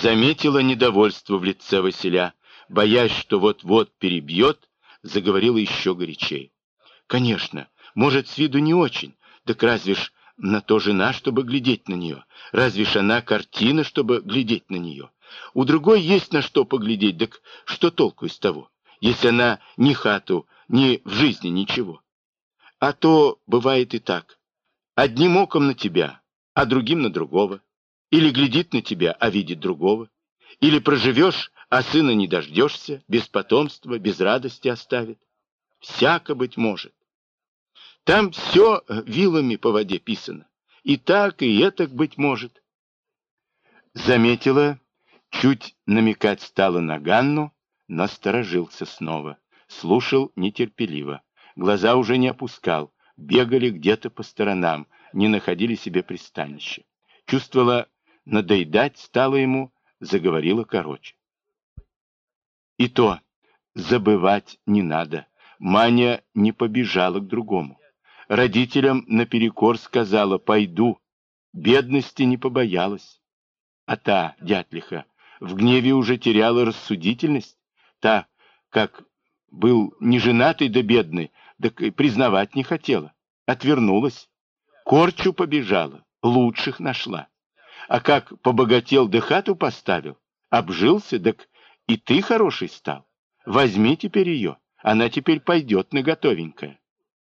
Заметила недовольство в лице Василя, боясь, что вот-вот перебьет, заговорила еще горячее. Конечно, может, с виду не очень, так разве ж на то жена, чтобы глядеть на нее? Разве ж она картина, чтобы глядеть на нее? У другой есть на что поглядеть, так что толку из того, если она ни хату, ни в жизни ничего? А то бывает и так. Одним оком на тебя, а другим на другого. Или глядит на тебя, а видит другого. Или проживешь, а сына не дождешься, без потомства, без радости оставит. Всяко быть может. Там все вилами по воде писано. И так, и этак быть может. Заметила, чуть намекать стала на Ганну, насторожился снова. Слушал нетерпеливо. Глаза уже не опускал. Бегали где-то по сторонам, не находили себе пристанища. Чувствовала, надоедать стало ему, заговорила короче. И то, забывать не надо. Маня не побежала к другому. Родителям наперекор сказала «пойду». Бедности не побоялась. А та, дятлиха, в гневе уже теряла рассудительность. Та, как был не женатый да бедный, так и признавать не хотела. Отвернулась. Корчу побежала, лучших нашла. А как побогател да хату поставил, обжился, так и ты хороший стал. Возьми теперь ее, она теперь пойдет на готовенькое.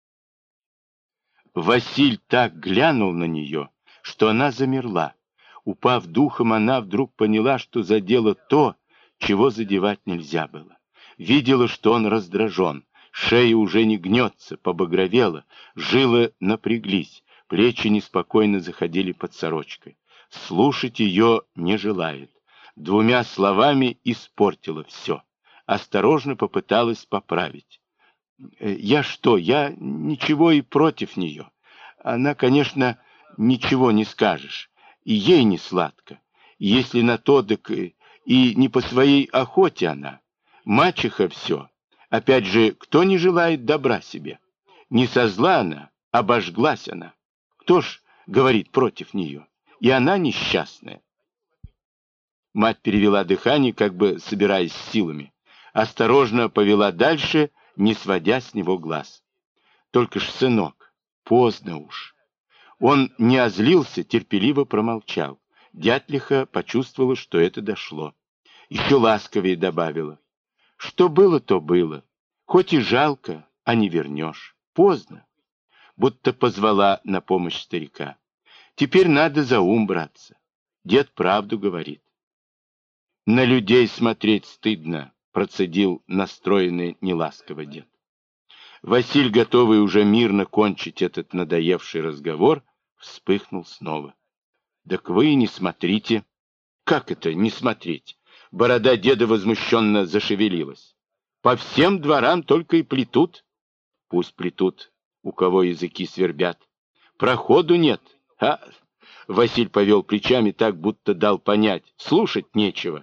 Василь так глянул на нее, что она замерла. Упав духом, она вдруг поняла, что задела то, чего задевать нельзя было. Видела, что он раздражен, шея уже не гнется, побагровела, жилы напряглись, плечи неспокойно заходили под сорочкой. Слушать ее не желает. Двумя словами испортила все. Осторожно попыталась поправить. Я ничего и против нее. Она, конечно, ничего не скажешь. И ей не сладко. Если на то, так и не по своей охоте она. Мачеха все. Опять же, кто не желает добра себе? Не со зла она, обожглась она. Кто ж говорит против нее? И она несчастная. Мать перевела дыхание, как бы собираясь с силами. Осторожно повела дальше, не сводя с него глаз. Только ж, сынок, поздно уж. Он не озлился, терпеливо промолчал. Дятлиха почувствовала, что это дошло. Еще ласковее добавила. Что было, то было. Хоть и жалко, а не вернешь. Поздно. Будто позвала на помощь старика. Теперь надо за ум браться. Дед правду говорит. На людей смотреть стыдно, процедил настроенный неласково дед. Василь, готовый уже мирно кончить этот надоевший разговор, вспыхнул снова. Так вы и не смотрите. Как это не смотреть? Борода деда возмущенно зашевелилась. По всем дворам только и плетут. Пусть плетут, у кого языки свербят. Проходу нет. Василь повел плечами так, будто дал понять. Слушать нечего.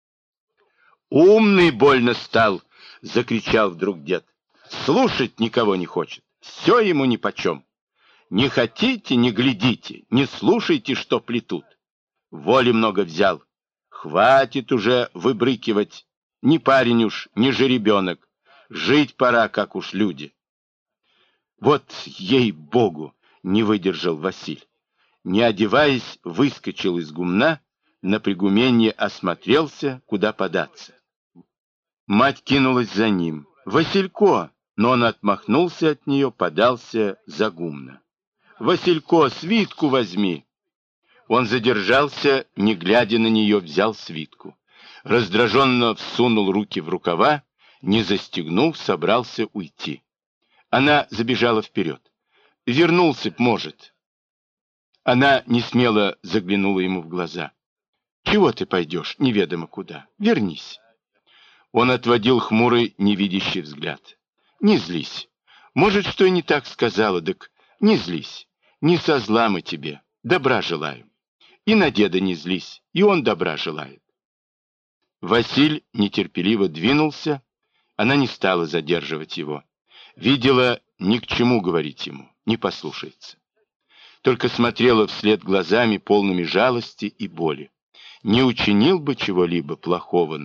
Умный больно стал, закричал вдруг дед. Слушать никого не хочет. Все ему нипочем. Не хотите, не глядите, не слушайте, что плетут. Воли много взял. Хватит уже выбрыкивать. Ни парень уж, ни жеребенок. Жить пора, как уж люди. Вот, ей-богу, не выдержал Василь. Не одеваясь, выскочил из гумна, на пригуменье осмотрелся, куда податься. Мать кинулась за ним. «Василько!» Но он отмахнулся от нее, подался за гумно. «Василько, свитку возьми!» Он задержался, не глядя на нее, взял свитку. Раздраженно всунул руки в рукава, не застегнув, собрался уйти. Она забежала вперед. «Вернулся б, может». Она несмело заглянула ему в глаза. «Чего ты пойдешь, неведомо куда? Вернись». Он отводил хмурый, невидящий взгляд. «Не злись. Может, что и не так сказала, так не злись. Не со зла мы тебе, добра желаю. И на деда не злись, и он добра желает». Василь нетерпеливо двинулся, она не стала задерживать его. Видела, ни к чему говорить ему, не послушается. Только смотрела вслед глазами, полными жалости и боли. не учинил бы чего-либо плохого,